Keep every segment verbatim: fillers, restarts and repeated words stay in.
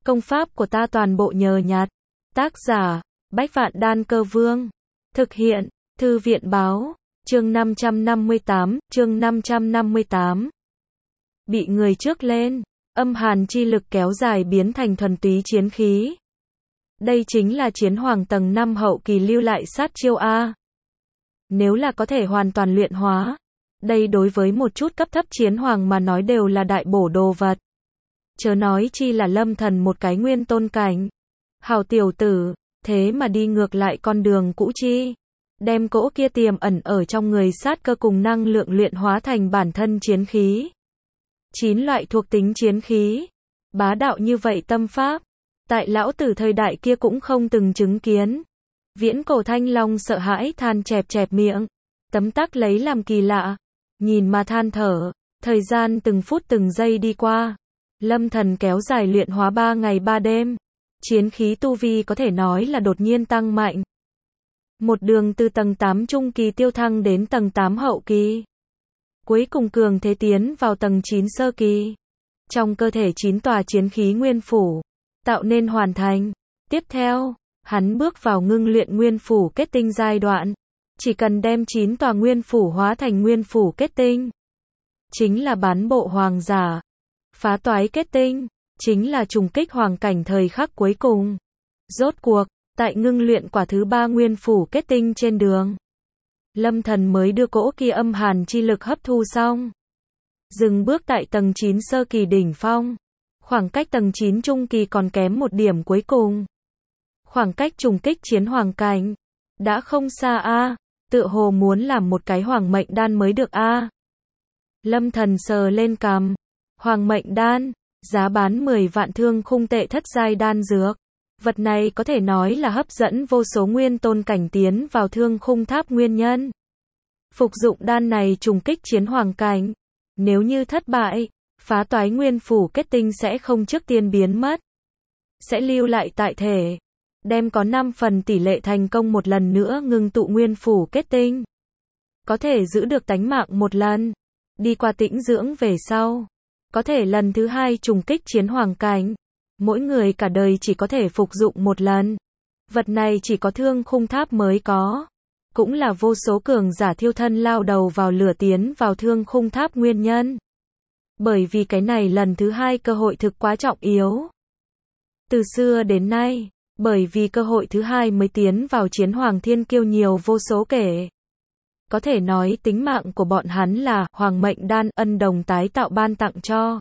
Công pháp của ta toàn bộ nhờ nhặt. Tác giả, Bách Vạn Đan Cơ Vương. Thực hiện, Thư viện Báo. Chương năm trăm năm mươi tám, chương năm trăm năm mươi tám. Bị người trước lên, âm hàn chi lực kéo dài biến thành thuần túy chiến khí. Đây chính là chiến hoàng tầng năm hậu kỳ lưu lại sát chiêu A. Nếu là có thể hoàn toàn luyện hóa, đây đối với một chút cấp thấp chiến hoàng mà nói đều là đại bổ đồ vật. Chớ nói chi là Lâm Thần một cái nguyên tôn cảnh. Hào tiểu tử, thế mà đi ngược lại con đường cũ chi. Đem cỗ kia tiềm ẩn ở trong người sát cơ cùng năng lượng luyện hóa thành bản thân chiến khí. Chín loại thuộc tính chiến khí. Bá đạo như vậy tâm pháp. Tại lão tử thời đại kia cũng không từng chứng kiến. Viễn cổ Thanh Long sợ hãi than chẹp chẹp miệng. Tấm tắc lấy làm kỳ lạ. Nhìn mà than thở. Thời gian từng phút từng giây đi qua. Lâm Thần kéo dài luyện hóa ba ngày ba đêm. Chiến khí tu vi có thể nói là đột nhiên tăng mạnh. Một đường từ tầng tám trung kỳ tiêu thăng đến tầng tám hậu kỳ. Cuối cùng cường thế tiến vào tầng chín sơ kỳ. Trong cơ thể chín tòa chiến khí nguyên phủ. Tạo nên hoàn thành. Tiếp theo, hắn bước vào ngưng luyện nguyên phủ kết tinh giai đoạn. Chỉ cần đem chín tòa nguyên phủ hóa thành nguyên phủ kết tinh. Chính là bán bộ hoàng giả. Phá toái kết tinh. Chính là trùng kích hoàng cảnh thời khắc cuối cùng. Rốt cuộc, tại ngưng luyện quả thứ ba nguyên phủ kết tinh trên đường. Lâm Thần mới đưa cỗ kia âm hàn chi lực hấp thu xong. Dừng bước tại tầng chín sơ kỳ đỉnh phong. Khoảng cách tầng chín trung kỳ còn kém một điểm cuối cùng. Khoảng cách trùng kích chiến hoàng cảnh. Đã không xa a, tựa hồ muốn làm một cái hoàng mệnh đan mới được a. Lâm Thần sờ lên cằm. Hoàng mệnh đan, giá bán mười vạn thương khung tệ thất giai đan dược. Vật này có thể nói là hấp dẫn vô số nguyên tôn cảnh tiến vào thương khung tháp nguyên nhân. Phục dụng đan này trùng kích chiến hoàng cảnh. Nếu như thất bại, phá toái nguyên phủ kết tinh sẽ không trước tiên biến mất. Sẽ lưu lại tại thể. Đem có năm phần tỷ lệ thành công một lần nữa ngưng tụ nguyên phủ kết tinh. Có thể giữ được tánh mạng một lần. Đi qua tĩnh dưỡng về sau. Có thể lần thứ hai trùng kích chiến hoàng cảnh. Mỗi người cả đời chỉ có thể phục dụng một lần. Vật này chỉ có thương khung tháp mới có. Cũng là vô số cường giả thiêu thân lao đầu vào lửa tiến vào thương khung tháp nguyên nhân. Bởi vì cái này lần thứ hai cơ hội thực quá trọng yếu. Từ xưa đến nay, bởi vì cơ hội thứ hai mới tiến vào chiến hoàng thiên kiêu nhiều vô số kể. Có thể nói tính mạng của bọn hắn là hoàng mệnh đan ân đồng tái tạo ban tặng cho.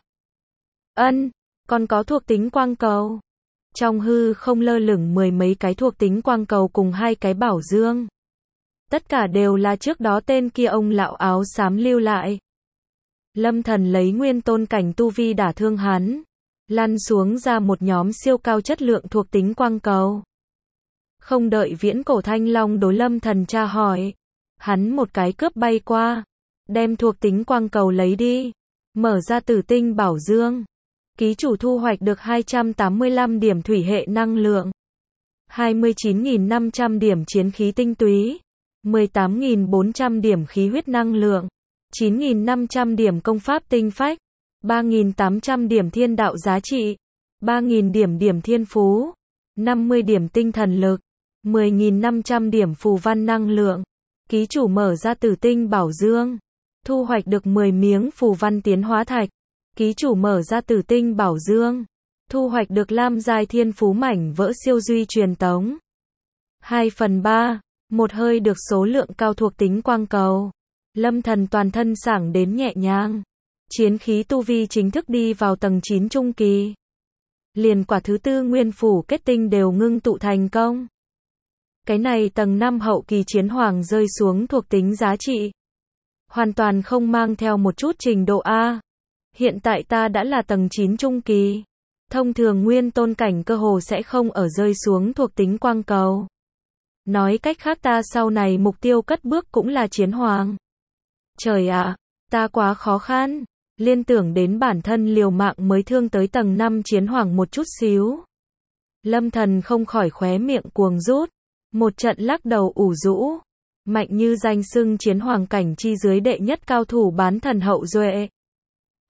Ân, còn có thuộc tính quang cầu. Trong hư không lơ lửng mười mấy cái thuộc tính quang cầu cùng hai cái bảo dương. Tất cả đều là trước đó tên kia ông lão áo xám lưu lại. Lâm Thần lấy nguyên tôn cảnh tu vi đả thương hắn. Lăn xuống ra một nhóm siêu cao chất lượng thuộc tính quang cầu. Không đợi viễn cổ Thanh Long đối Lâm Thần tra hỏi. Hắn một cái cướp bay qua. Đem thuộc tính quang cầu lấy đi. Mở ra tử tinh bảo dương. Ký chủ thu hoạch được hai trăm tám mươi lăm điểm thủy hệ năng lượng. hai mươi chín nghìn năm trăm điểm chiến khí tinh túy. mười tám nghìn bốn trăm điểm khí huyết năng lượng. chín nghìn năm trăm điểm công pháp tinh phách. ba nghìn tám trăm điểm thiên đạo giá trị. ba nghìn điểm điểm thiên phú. năm mươi điểm tinh thần lực. mười nghìn năm trăm điểm phù văn năng lượng. Ký chủ mở ra tử tinh bảo dương. Thu hoạch được mười miếng phù văn tiến hóa thạch. Ký chủ mở ra tử tinh bảo dương. Thu hoạch được lam giai thiên phú mảnh vỡ siêu duy truyền tống. hai phần ba. Một hơi được số lượng cao thuộc tính quang cầu. Lâm Thần toàn thân sảng đến nhẹ nhàng. Chiến khí tu vi chính thức đi vào tầng chín trung kỳ. Liền quả thứ tư nguyên phủ kết tinh đều ngưng tụ thành công. Cái này tầng năm hậu kỳ chiến hoàng rơi xuống thuộc tính giá trị. Hoàn toàn không mang theo một chút trình độ A. Hiện tại ta đã là tầng chín trung kỳ. Thông thường nguyên tôn cảnh cơ hồ sẽ không ở rơi xuống thuộc tính quang cầu. Nói cách khác ta sau này mục tiêu cất bước cũng là chiến hoàng. Trời ạ, ta quá khó khăn. Liên tưởng đến bản thân liều mạng mới thương tới tầng năm chiến hoàng một chút xíu. Lâm Thần không khỏi khóe miệng cuồng rút. Một trận lắc đầu ủ rũ. Mạnh như danh xưng chiến hoàng cảnh chi dưới đệ nhất cao thủ bán thần hậu duệ.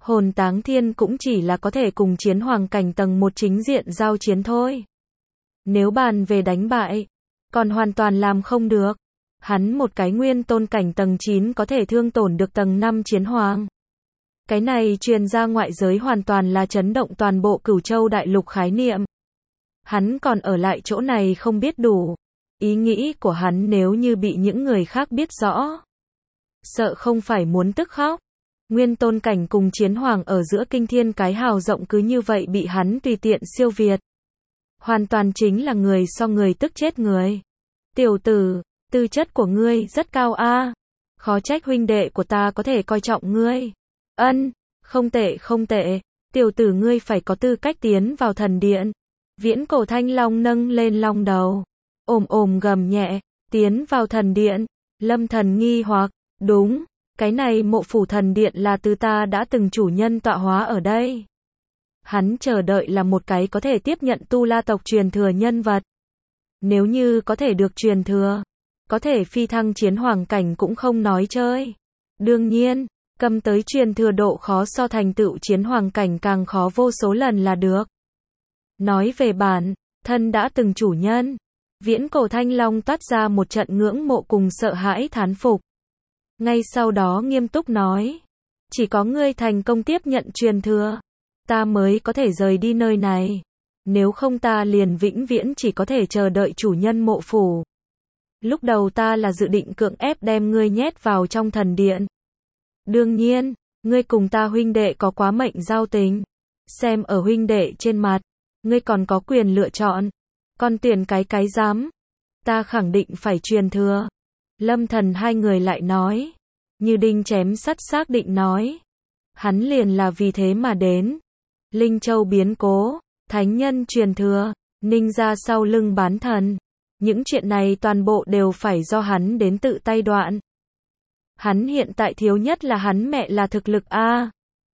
Hồn táng thiên cũng chỉ là có thể cùng chiến hoàng cảnh tầng một chính diện giao chiến thôi. Nếu bàn về đánh bại, còn hoàn toàn làm không được. Hắn một cái nguyên tôn cảnh tầng chín có thể thương tổn được tầng năm chiến hoàng. Cái này truyền ra ngoại giới hoàn toàn là chấn động toàn bộ Cửu Châu đại lục khái niệm. Hắn còn ở lại chỗ này không biết đủ. Ý nghĩ của hắn nếu như bị những người khác biết rõ, sợ không phải muốn tức khóc. Nguyên tôn cảnh cùng chiến hoàng ở giữa kinh thiên cái hào rộng cứ như vậy bị hắn tùy tiện siêu việt. Hoàn toàn chính là người so người tức chết người. Tiểu tử, tư chất của ngươi rất cao a. Khó trách huynh đệ của ta có thể coi trọng ngươi. Ân, không tệ không tệ. Tiểu tử ngươi phải có tư cách tiến vào thần điện. Viễn Cổ Thanh Long nâng lên long đầu, ồm ồm gầm nhẹ, tiến vào thần điện. Lâm Thần nghi hoặc, đúng, cái này Mộ Phủ thần điện là từ ta đã từng chủ nhân tọa hóa ở đây. Hắn chờ đợi là một cái có thể tiếp nhận Tu La tộc truyền thừa nhân vật. Nếu như có thể được truyền thừa, có thể phi thăng chiến hoàng cảnh cũng không nói chơi. Đương nhiên, cầm tới truyền thừa độ khó so thành tựu chiến hoàng cảnh càng khó vô số lần là được. Nói về bản thân đã từng chủ nhân, Viễn Cổ Thanh Long toát ra một trận ngưỡng mộ cùng sợ hãi thán phục. Ngay sau đó nghiêm túc nói, chỉ có ngươi thành công tiếp nhận truyền thừa, ta mới có thể rời đi nơi này. Nếu không ta liền vĩnh viễn chỉ có thể chờ đợi chủ nhân Mộ Phủ. Lúc đầu ta là dự định cưỡng ép đem ngươi nhét vào trong thần điện. Đương nhiên, ngươi cùng ta huynh đệ có quá mệnh giao tình. Xem ở huynh đệ trên mặt, ngươi còn có quyền lựa chọn. Còn tiền cái cái dám. Ta khẳng định phải truyền thừa. Lâm Thần hai người lại nói. Như đinh chém sắt xác định nói. Hắn liền là vì thế mà đến. Linh Châu biến cố, thánh nhân truyền thừa, ninh ra sau lưng bán thần. Những chuyện này toàn bộ đều phải do hắn đến tự tay đoạn. Hắn hiện tại thiếu nhất là hắn mẹ là thực lực a.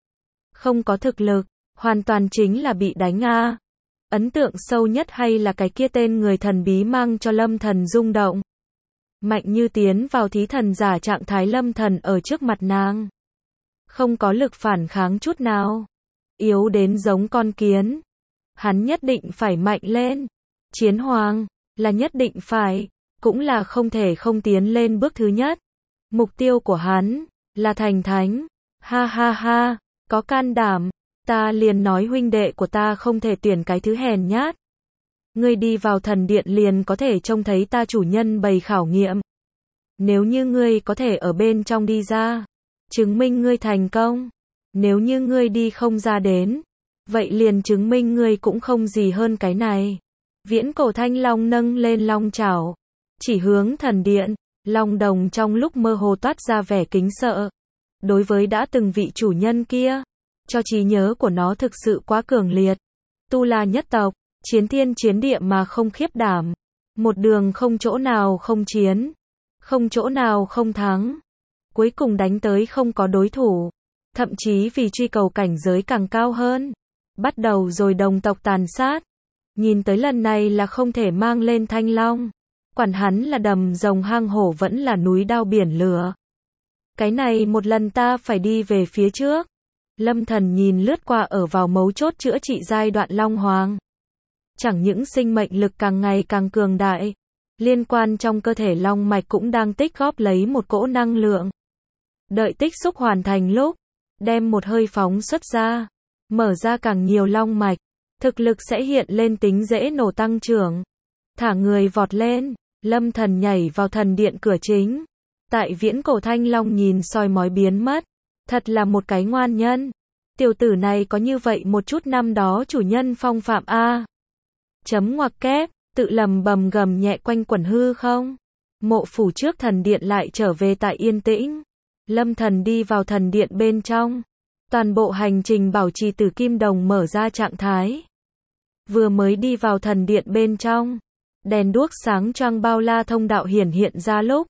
Không có thực lực, hoàn toàn chính là bị đánh a. Ấn tượng sâu nhất hay là cái kia tên người thần bí mang cho Lâm Thần rung động. Mạnh như tiến vào thí thần giả trạng thái Lâm Thần ở trước mặt nàng. Không có lực phản kháng chút nào. Yếu đến giống con kiến. Hắn nhất định phải mạnh lên. Chiến hoàng, là nhất định phải, cũng là không thể không tiến lên bước thứ nhất. Mục tiêu của hắn, là thành thánh. Ha ha ha, có can đảm. Ta liền nói huynh đệ của ta không thể tuyển cái thứ hèn nhát. Ngươi đi vào thần điện liền có thể trông thấy ta chủ nhân bày khảo nghiệm. Nếu như ngươi có thể ở bên trong đi ra, chứng minh ngươi thành công. Nếu như ngươi đi không ra đến, vậy liền chứng minh ngươi cũng không gì hơn cái này. Viễn Cổ Thanh Long nâng lên long chảo, chỉ hướng thần điện. Long đồng trong lúc mơ hồ toát ra vẻ kính sợ. Đối với đã từng vị chủ nhân kia, cho trí nhớ của nó thực sự quá cường liệt. Tu La nhất tộc, chiến thiên chiến địa mà không khiếp đảm. Một đường không chỗ nào không chiến, không chỗ nào không thắng. Cuối cùng đánh tới không có đối thủ. Thậm chí vì truy cầu cảnh giới càng cao hơn. Bắt đầu rồi đồng tộc tàn sát. Nhìn tới lần này là không thể mang lên Thanh Long. Quản hắn là đầm rồng hang hổ vẫn là núi đao biển lửa. Cái này một lần ta phải đi về phía trước. Lâm Thần nhìn lướt qua ở vào mấu chốt chữa trị giai đoạn Long Hoàng. Chẳng những sinh mệnh lực càng ngày càng cường đại, liên quan trong cơ thể Long Mạch cũng đang tích góp lấy một cỗ năng lượng. Đợi tích xúc hoàn thành lúc, đem một hơi phóng xuất ra, mở ra càng nhiều Long Mạch, thực lực sẽ hiện lên tính dễ nổ tăng trưởng. Thả người vọt lên, Lâm Thần nhảy vào thần điện cửa chính. Tại Viễn Cổ Thanh Long nhìn soi mói biến mất. Thật là một cái ngoan nhân. Tiểu tử này có như vậy một chút năm đó chủ nhân phong phạm a. Chấm ngoặc kép, tự lầm bầm gầm nhẹ quanh quẩn hư không. Mộ phủ trước thần điện lại trở về tại yên tĩnh. Lâm Thần đi vào thần điện bên trong. Toàn bộ hành trình bảo trì tử kim đồng mở ra trạng thái. Vừa mới đi vào thần điện bên trong, đèn đuốc sáng choang bao la thông đạo hiển hiện ra lúc.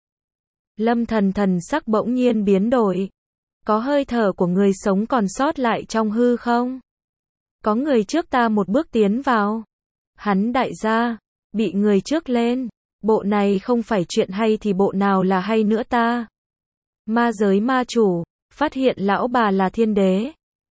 Lâm Thần thần sắc bỗng nhiên biến đổi. Có hơi thở của người sống còn sót lại trong hư không? Có người trước ta một bước tiến vào. Hắn đại gia, bị người trước lên. Bộ này không phải chuyện hay thì bộ nào là hay nữa ta? Ma giới ma chủ, phát hiện lão bà là thiên đế.